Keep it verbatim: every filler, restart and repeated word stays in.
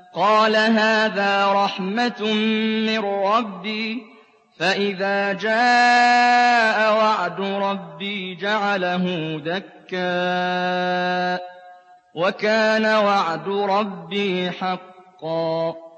قَالَ هَٰذَا رَحْمَةٌ مِّن رَّبِّي ۖ فَإِذَا جَاءَ وَعْدُ رَبِّي جَعَلَهُ دَكَّاءَ ۖ وَكَانَ وَعْدُ رَبِّي حَقًّا.